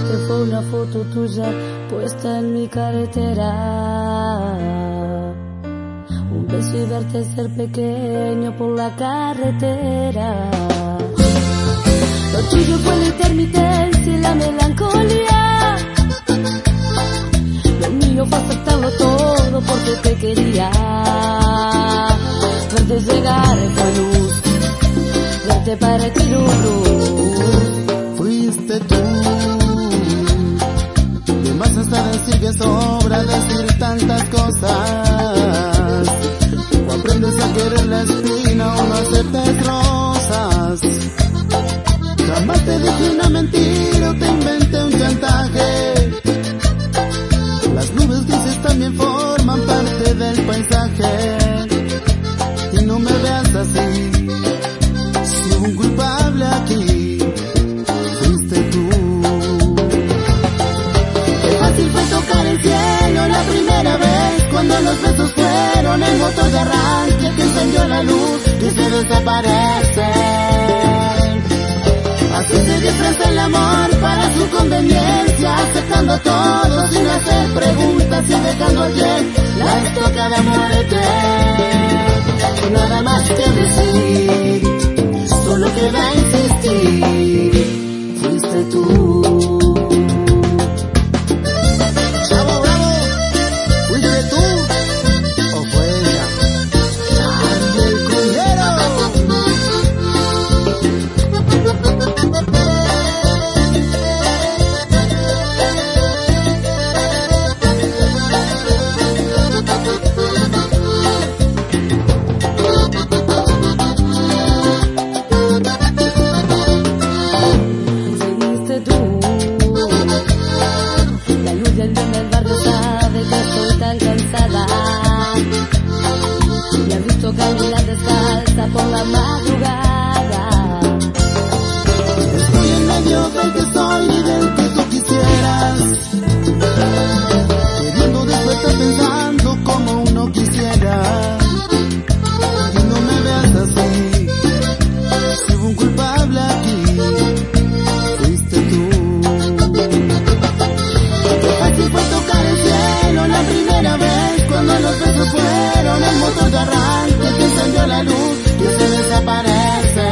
que fue una foto tuya puesta en mi carretera. Un beso y verte ser pequeño por la carretera. Lo tuyo fue la intermitencia y la melancolía. Lo mío fue aceptarlo todo porque te quería. Verte llegar esa luz, verte para ti luz. Fuiste tú. De más hasta decir que sobra decir tantas cosas. O aprendes a querer la espina o no aceptes rosas. Jamás te dije una mentira o te inventé un chantaje. Las nubes grises también forman parte del paisaje. Y no me veas así, si hubo un culpable aquí, fuiste tú. Qué fácil fue tocar el cielo la primera vez, cuando los besos fueron el motor de arranque que encendió la luz y se desaparece. Así se disfraza el amor para su conveniencia, aceptando todo sin hacer preguntas y dejando al bien la estoca de muerte. Nada más que decir, solo queda insistir, fuiste tú. Chavo bravo, ¿fuiste tú o fue ella? ¡Charlie el Cullero! Caminar descalza por la madrugada. Estoy en medio del que soy y del que tú quisieras, queriendo despertar pensando como uno quisiera. Y no me veas así, si hubo un culpable aquí, fuiste tú. Qué fácil fue tocar el cielo la primera vez, cuando los besos fueron el motor de arranque que encendió la luz y se desaparece.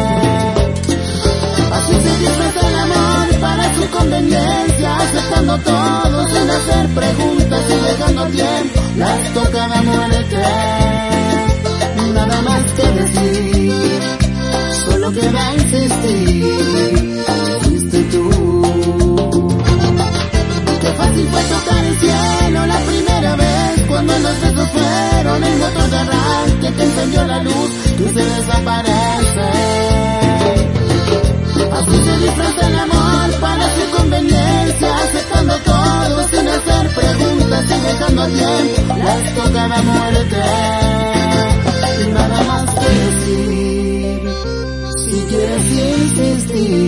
Así se disfraza el amor para su conveniencia, aceptando todo sin hacer preguntas y dejando al tiempo la estocada muerte. Nada más que decir, solo queda insistir, fuiste tú. Qué fácil fue tocar el cielo la primera vez, cuando los besos fueron el motor de arranque que encendió la luz y se desaparece. Así se disfraza el amor para su conveniencia, aceptando todo sin hacer preguntas y dejando al tiempo la estocada muerte. Y nada más que decir, si quieres insistir.